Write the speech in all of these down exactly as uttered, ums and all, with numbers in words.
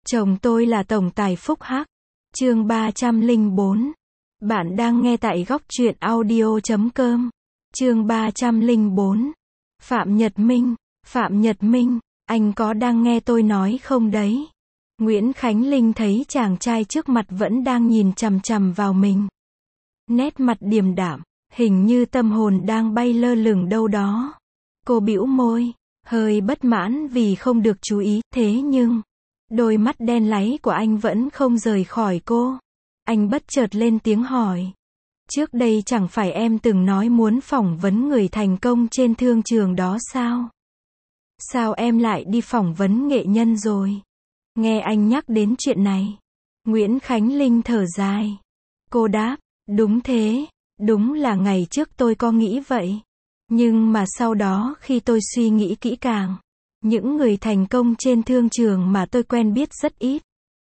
Chồng tôi là tổng tài phúc hắc. Chương ba trăm lẻ bốn. Bạn đang nghe tại góc truyện audio chấm com. Chương ba trăm lẻ bốn. Phạm Nhật Minh, Phạm Nhật Minh, anh có đang nghe tôi nói không đấy? Nguyễn Khánh Linh thấy chàng trai trước mặt vẫn đang nhìn chằm chằm vào mình. Nét mặt điềm đạm, hình như tâm hồn đang bay lơ lửng đâu đó. Cô bĩu môi, hơi bất mãn vì không được chú ý, thế nhưng đôi mắt đen láy của anh vẫn không rời khỏi cô. Anh bất chợt lên tiếng hỏi. Trước đây chẳng phải em từng nói muốn phỏng vấn người thành công trên thương trường đó sao? Sao em lại đi phỏng vấn nghệ nhân rồi? Nghe anh nhắc đến chuyện này, Nguyễn Khánh Linh thở dài. Cô đáp, đúng thế, đúng là ngày trước tôi có nghĩ vậy. Nhưng mà sau đó khi tôi suy nghĩ kỹ càng, những người thành công trên thương trường mà tôi quen biết rất ít.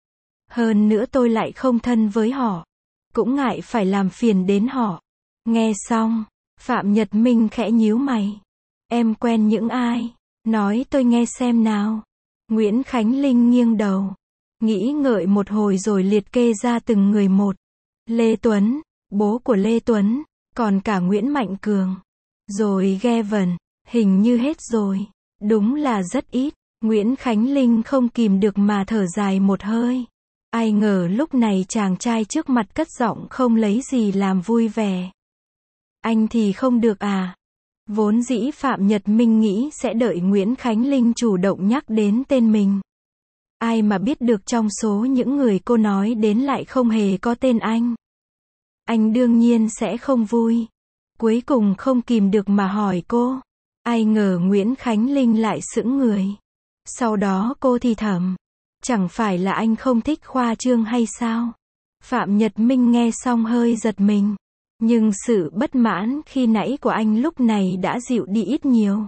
Hơn nữa tôi lại không thân với họ, cũng ngại phải làm phiền đến họ. Nghe xong, Phạm Nhật Minh khẽ nhíu mày. Em quen những ai? Nói tôi nghe xem nào. Nguyễn Khánh Linh nghiêng đầu, nghĩ ngợi một hồi rồi liệt kê ra từng người một. Lê Tuấn, bố của Lê Tuấn, còn cả Nguyễn Mạnh Cường. Rồi Gavin, hình như hết rồi. Đúng là rất ít. Nguyễn Khánh Linh không kìm được mà thở dài một hơi. Ai ngờ lúc này chàng trai trước mặt cất giọng không lấy gì làm vui vẻ. Anh thì không được à? Vốn dĩ Phạm Nhật Minh nghĩ sẽ đợi Nguyễn Khánh Linh chủ động nhắc đến tên mình. Ai mà biết được trong số những người cô nói đến lại không hề có tên anh. Anh đương nhiên sẽ không vui. Cuối cùng không kìm được mà hỏi cô. Ai ngờ Nguyễn Khánh Linh lại sững người. Sau đó cô thì thầm. Chẳng phải là anh không thích khoa trương hay sao? Phạm Nhật Minh nghe xong hơi giật mình. Nhưng sự bất mãn khi nãy của anh lúc này đã dịu đi ít nhiều.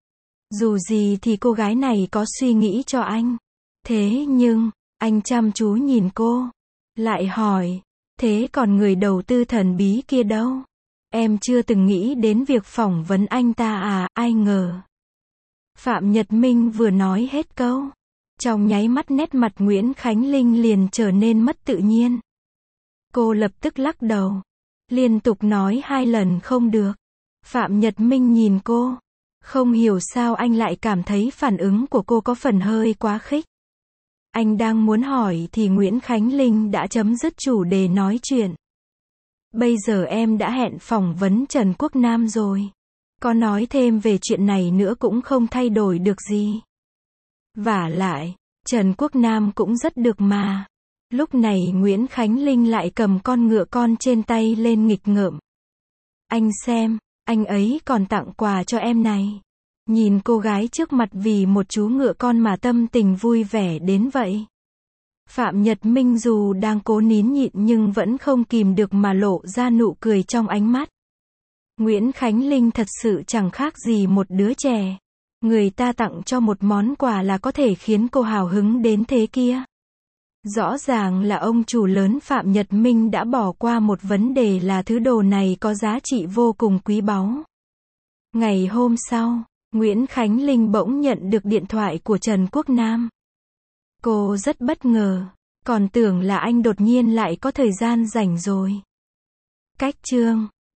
Dù gì thì cô gái này có suy nghĩ cho anh. Thế nhưng, anh chăm chú nhìn cô. Lại hỏi, thế còn người đầu tư thần bí kia đâu? Em chưa từng nghĩ đến việc phỏng vấn anh ta à? Ai ngờ. Phạm Nhật Minh vừa nói hết câu. Trong nháy mắt nét mặt Nguyễn Khánh Linh liền trở nên mất tự nhiên. Cô lập tức lắc đầu. Liên tục nói hai lần không được. Phạm Nhật Minh nhìn cô. Không hiểu sao anh lại cảm thấy phản ứng của cô có phần hơi quá khích. Anh đang muốn hỏi thì Nguyễn Khánh Linh đã chấm dứt chủ đề nói chuyện. Bây giờ em đã hẹn phỏng vấn Trần Quốc Nam rồi. Có nói thêm về chuyện này nữa cũng không thay đổi được gì. Vả lại, Trần Quốc Nam cũng rất được mà. Lúc này Nguyễn Khánh Linh lại cầm con ngựa con trên tay lên nghịch ngợm. Anh xem, anh ấy còn tặng quà cho em này. Nhìn cô gái trước mặt vì một chú ngựa con mà tâm tình vui vẻ đến vậy. Phạm Nhật Minh dù đang cố nín nhịn nhưng vẫn không kìm được mà lộ ra nụ cười trong ánh mắt. Nguyễn Khánh Linh thật sự chẳng khác gì một đứa trẻ. Người ta tặng cho một món quà là có thể khiến cô hào hứng đến thế kia. Rõ ràng là ông chủ lớn Phạm Nhật Minh đã bỏ qua một vấn đề là thứ đồ này có giá trị vô cùng quý báu. Ngày hôm sau, Nguyễn Khánh Linh bỗng nhận được điện thoại của Trần Quốc Nam. Cô rất bất ngờ, còn tưởng là anh đột nhiên lại có thời gian rảnh rồi. Cách chương